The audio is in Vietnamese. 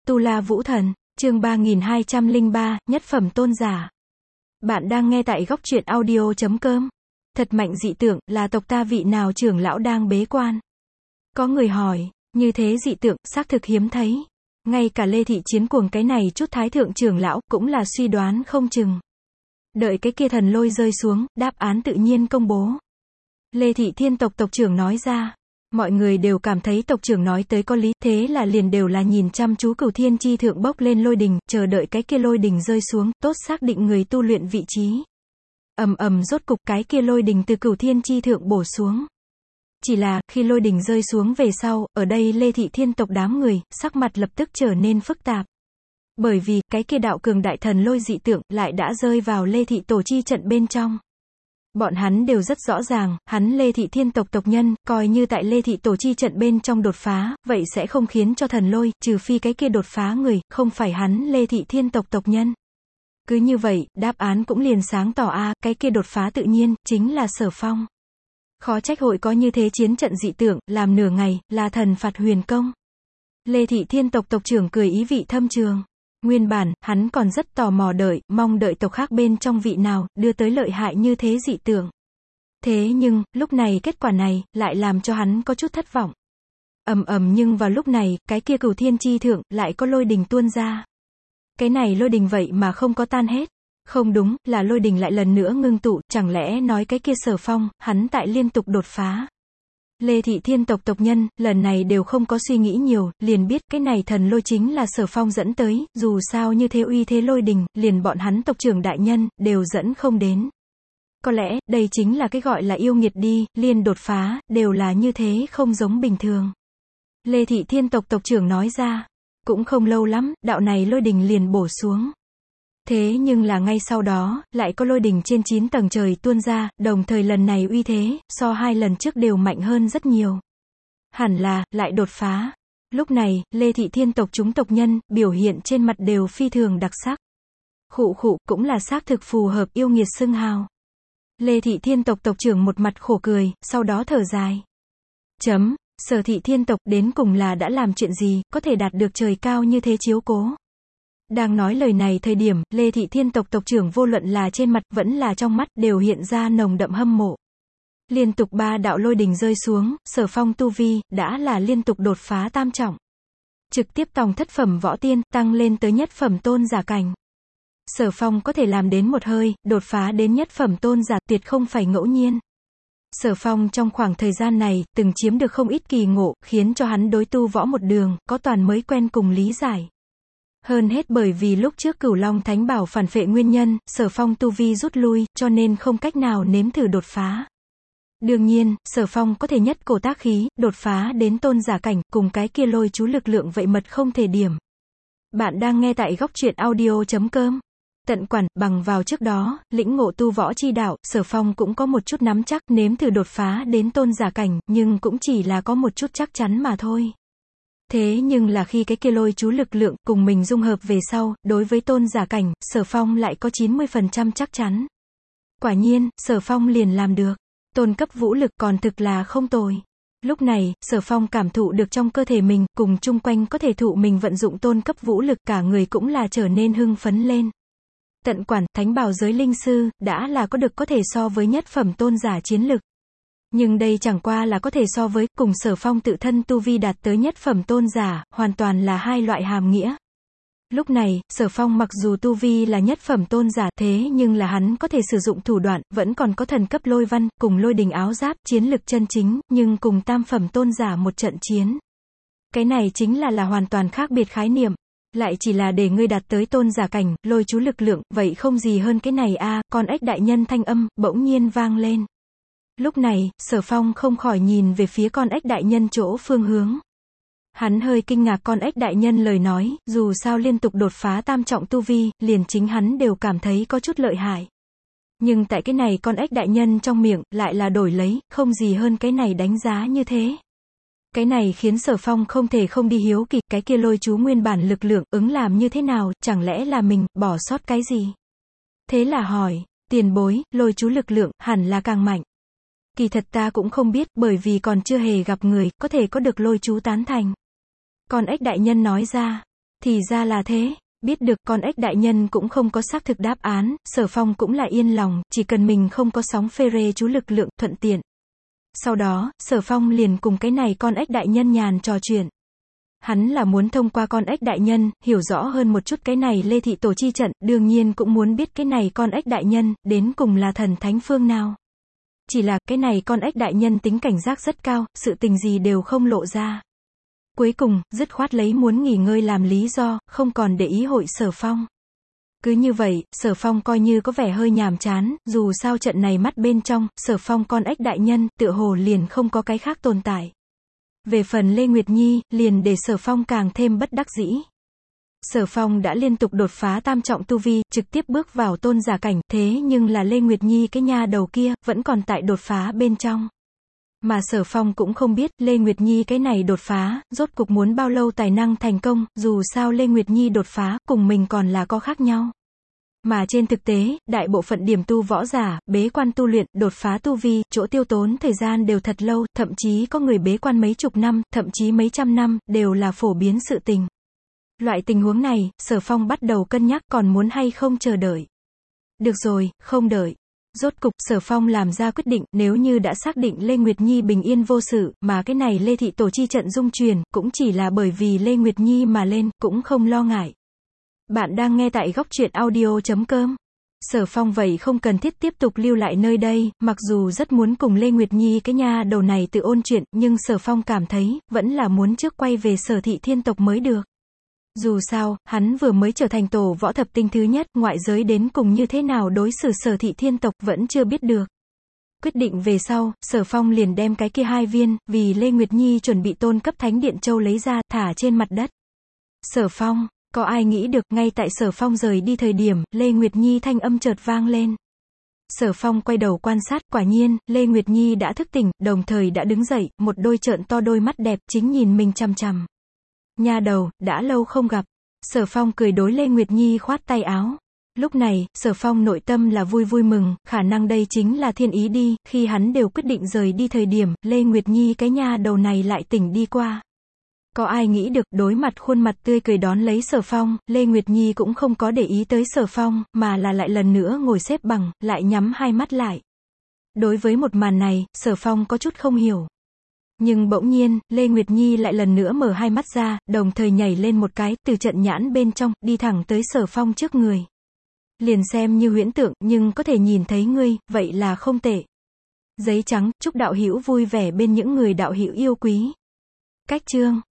Tu La Vũ Thần, chương 3203, nhất phẩm tôn giả. Bạn đang nghe tại góc truyện audio.com. Thật mạnh dị tượng, là tộc ta vị nào trưởng lão đang bế quan? Có người hỏi, như thế dị tượng, xác thực hiếm thấy. Ngay cả Lê Thị Chiến Cuồng cái này chút thái thượng trưởng lão, cũng là suy đoán không chừng. Đợi cái kia thần lôi rơi xuống, đáp án tự nhiên công bố. Lê Thị Thiên tộc tộc trưởng nói ra. Mọi người đều cảm thấy tộc trưởng nói tới có lý, thế là liền đều là nhìn chăm chú Cửu Thiên Chi Thượng bốc lên lôi đình, chờ đợi cái kia lôi đình rơi xuống, tốt xác định người tu luyện vị trí. Rốt cục cái kia lôi đình từ Cửu Thiên Chi Thượng bổ xuống. Chỉ là, khi lôi đình rơi xuống về sau, ở đây Lê Thị Thiên tộc đám người, sắc mặt lập tức trở nên phức tạp. Bởi vì, cái kia đạo cường đại thần lôi dị tượng, lại đã rơi vào Lê Thị Tổ Chi trận bên trong. Bọn hắn đều rất rõ ràng, hắn Lê Thị Thiên tộc tộc nhân, coi như tại Lê Thị Tổ Chi trận bên trong đột phá, vậy sẽ không khiến cho thần lôi, trừ phi cái kia đột phá người, không phải hắn Lê Thị Thiên tộc tộc nhân. Cứ như vậy, đáp án cũng liền sáng tỏ cái kia đột phá tự nhiên, chính là Sở Phong. Khó trách hội có như thế chiến trận dị tượng, làm nửa ngày, là thần phạt huyền công. Lê Thị Thiên tộc tộc trưởng cười ý vị thâm trường. Nguyên bản, hắn còn rất tò mò mong đợi tộc khác bên trong vị nào, đưa tới lợi hại như thế dị tượng. Thế nhưng, lúc này kết quả này, lại làm cho hắn có chút thất vọng. Nhưng vào lúc này, cái kia Cửu Thiên Chi Thượng, lại có lôi đình tuôn ra. Cái này lôi đình vậy mà không có tan hết. Không đúng, là lôi đình lại lần nữa ngưng tụ, chẳng lẽ nói cái kia Sở Phong, hắn tại liên tục đột phá. Lê Thị Thiên tộc tộc nhân, lần này đều không có suy nghĩ nhiều, liền biết cái này thần lôi chính là Sở Phong dẫn tới, dù sao như thế uy thế lôi đình, liền bọn hắn tộc trưởng đại nhân, đều dẫn không đến. Có lẽ, đây chính là cái gọi là yêu nghiệt đi, liên đột phá, đều là như thế không giống bình thường. Lê Thị Thiên tộc tộc trưởng nói ra, cũng không lâu lắm, đạo này lôi đình liền bổ xuống. Thế nhưng là ngay sau đó, lại có lôi đình trên 9 tầng trời tuôn ra, đồng thời lần này uy thế, so 2 lần trước đều mạnh hơn rất nhiều. Hẳn là, lại đột phá. Lúc này, Lê Thị Thiên tộc chúng tộc nhân, biểu hiện trên mặt đều phi thường đặc sắc. Khụ, cũng là xác thực phù hợp yêu nghiệt xưng hào. Lê Thị Thiên tộc tộc trưởng một mặt khổ cười, sau đó thở dài. Sở Thị Thiên tộc đến cùng là đã làm chuyện gì, có thể đạt được trời cao như thế chiếu cố. Đang nói lời này thời điểm, Lê Thị Thiên tộc tộc trưởng vô luận là trên mặt, vẫn là trong mắt, đều hiện ra nồng đậm hâm mộ. Liên tục 3 đạo lôi đình rơi xuống, Sở Phong tu vi, đã là liên tục đột phá tam trọng. Trực tiếp tòng thất phẩm võ tiên, tăng lên tới nhất phẩm tôn giả cảnh. Sở Phong có thể làm đến một hơi, đột phá đến nhất phẩm tôn giả, tuyệt không phải ngẫu nhiên. Sở Phong trong khoảng thời gian này, từng chiếm được không ít kỳ ngộ, khiến cho hắn đối tu võ một đường, có toàn mới quen cùng lý giải. Hơn hết bởi vì lúc trước Cửu Long Thánh Bảo phản phệ nguyên nhân, Sở Phong tu vi rút lui, cho nên không cách nào nếm thử đột phá. Đương nhiên, Sở Phong có thể nhất cổ tác khí, đột phá đến tôn giả cảnh, cùng cái kia lôi chú lực lượng vậy mật không thể điểm. Bạn đang nghe tại góc truyện audio.com. Tận quản, bằng vào trước đó, lĩnh ngộ tu võ chi đạo, Sở Phong cũng có một chút nắm chắc nếm thử đột phá đến tôn giả cảnh, nhưng cũng chỉ là có một chút chắc chắn mà thôi. Thế nhưng là khi cái kia lôi chú lực lượng cùng mình dung hợp về sau, đối với tôn giả cảnh, Sở Phong lại có 90% chắc chắn. Quả nhiên, Sở Phong liền làm được. Tôn cấp vũ lực còn thực là không tồi. Lúc này, Sở Phong cảm thụ được trong cơ thể mình, cùng chung quanh có thể thụ mình vận dụng tôn cấp vũ lực, cả người cũng là trở nên hưng phấn lên. Tận quản, thánh bảo giới linh sư, đã là có thể so với nhất phẩm tôn giả chiến lực. Nhưng đây chẳng qua là có thể so với, cùng Sở Phong tự thân tu vi đạt tới nhất phẩm tôn giả, hoàn toàn là hai loại hàm nghĩa. Lúc này, Sở Phong mặc dù tu vi là nhất phẩm tôn giả, thế nhưng là hắn có thể sử dụng thủ đoạn, vẫn còn có thần cấp lôi văn, cùng lôi đình áo giáp, chiến lực chân chính, nhưng cùng tam phẩm tôn giả một trận chiến. Cái này chính là hoàn toàn khác biệt khái niệm. Lại chỉ là để ngươi đạt tới tôn giả cảnh, lôi chú lực lượng, vậy không gì hơn cái này con ếch đại nhân thanh âm, bỗng nhiên vang lên. Lúc này, Sở Phong không khỏi nhìn về phía con ếch đại nhân chỗ phương hướng. Hắn hơi kinh ngạc con ếch đại nhân lời nói, dù sao liên tục đột phá tam trọng tu vi, liền chính hắn đều cảm thấy có chút lợi hại. Nhưng tại cái này con ếch đại nhân trong miệng, lại là đổi lấy, không gì hơn cái này đánh giá như thế. Cái này khiến Sở Phong không thể không đi hiếu kỳ, cái kia lôi chú nguyên bản lực lượng, ứng làm như thế nào, chẳng lẽ là mình, bỏ sót cái gì? Thế là hỏi, tiền bối, lôi chú lực lượng, hẳn là càng mạnh. Kỳ thật ta cũng không biết, bởi vì còn chưa hề gặp người, có thể có được lôi chú tán thành. Con ếch đại nhân nói ra, Thì ra là thế. Biết được con ếch đại nhân cũng không có xác thực đáp án, Sở Phong cũng là yên lòng, chỉ cần mình không có sóng phê rê chú lực lượng, thuận tiện. Sau đó, Sở Phong liền cùng cái này con ếch đại nhân nhàn trò chuyện. Hắn là muốn thông qua con ếch đại nhân, hiểu rõ hơn một chút cái này Lê Thị Tổ chi trận, đương nhiên cũng muốn biết cái này con ếch đại nhân, đến cùng là thần thánh phương nào. Chỉ là, cái này con ếch đại nhân tính cảnh giác rất cao, sự tình gì đều không lộ ra. Cuối cùng, dứt khoát lấy muốn nghỉ ngơi làm lý do, không còn để ý hội Sở Phong. Cứ như vậy, Sở Phong coi như có vẻ hơi nhàm chán, dù sao trận này mắt bên trong, Sở Phong con ếch đại nhân, tựa hồ liền không có cái khác tồn tại. Về phần Lê Nguyệt Nhi, liền để Sở Phong càng thêm bất đắc dĩ. Sở Phong đã liên tục đột phá tam trọng tu vi, trực tiếp bước vào tôn giả cảnh, thế nhưng là Lê Nguyệt Nhi cái nha đầu kia, vẫn còn tại đột phá bên trong. Mà Sở Phong cũng không biết, Lê Nguyệt Nhi cái này đột phá, rốt cục muốn bao lâu tài năng thành công, dù sao Lê Nguyệt Nhi đột phá, cùng mình còn là có khác nhau. Mà trên thực tế, đại bộ phận điểm tu võ giả, bế quan tu luyện, đột phá tu vi, chỗ tiêu tốn thời gian đều thật lâu, thậm chí có người bế quan mấy chục năm, thậm chí mấy trăm năm, đều là phổ biến sự tình. Loại tình huống này, Sở Phong bắt đầu cân nhắc còn muốn hay không chờ đợi. Được rồi, không đợi. Rốt cục, Sở Phong làm ra quyết định, nếu như đã xác định Lê Nguyệt Nhi bình yên vô sự, mà cái này Lê Thị Tổ chi trận dung truyền, cũng chỉ là bởi vì Lê Nguyệt Nhi mà lên, cũng không lo ngại. Bạn đang nghe tại góc truyện audio.com. Sở Phong vậy không cần thiết tiếp tục lưu lại nơi đây, mặc dù rất muốn cùng Lê Nguyệt Nhi cái nha đầu này tự ôn chuyện, nhưng Sở Phong cảm thấy, vẫn là muốn trước quay về Sở Thị Thiên tộc mới được. Dù sao, hắn vừa mới trở thành tổ võ thập tinh thứ nhất, ngoại giới đến cùng như thế nào đối xử Sở Thị Thiên tộc vẫn chưa biết được. Quyết định về sau, Sở Phong liền đem cái kia 2 viên, vì Lê Nguyệt Nhi chuẩn bị tôn cấp thánh điện châu lấy ra, thả trên mặt đất. Sở Phong, có ai nghĩ được, ngay tại Sở Phong rời đi thời điểm, Lê Nguyệt Nhi thanh âm chợt vang lên. Sở Phong quay đầu quan sát, quả nhiên, Lê Nguyệt Nhi đã thức tỉnh, đồng thời đã đứng dậy, một đôi trợn to đôi mắt đẹp, chính nhìn mình chằm chằm. Nha đầu, đã lâu không gặp. Sở Phong cười đối Lê Nguyệt Nhi khoát tay áo. Lúc này, Sở Phong nội tâm là vui vui mừng, khả năng đây chính là thiên ý đi, khi hắn đều quyết định rời đi thời điểm, Lê Nguyệt Nhi cái nha đầu này lại tỉnh đi qua. Có ai nghĩ được, đối mặt khuôn mặt tươi cười đón lấy Sở Phong, Lê Nguyệt Nhi cũng không có để ý tới Sở Phong, mà là lại lần nữa ngồi xếp bằng, lại nhắm hai mắt lại. Đối với một màn này, Sở Phong có chút không hiểu. Nhưng bỗng nhiên, Lê Nguyệt Nhi lại lần nữa mở hai mắt ra, đồng thời nhảy lên một cái, từ trận nhãn bên trong, đi thẳng tới Sở Phong trước người. Liền xem như huyễn tượng, nhưng có thể nhìn thấy ngươi, vậy là không tệ. Giấy trắng, chúc đạo hữu vui vẻ bên những người đạo hữu yêu quý. Cách chương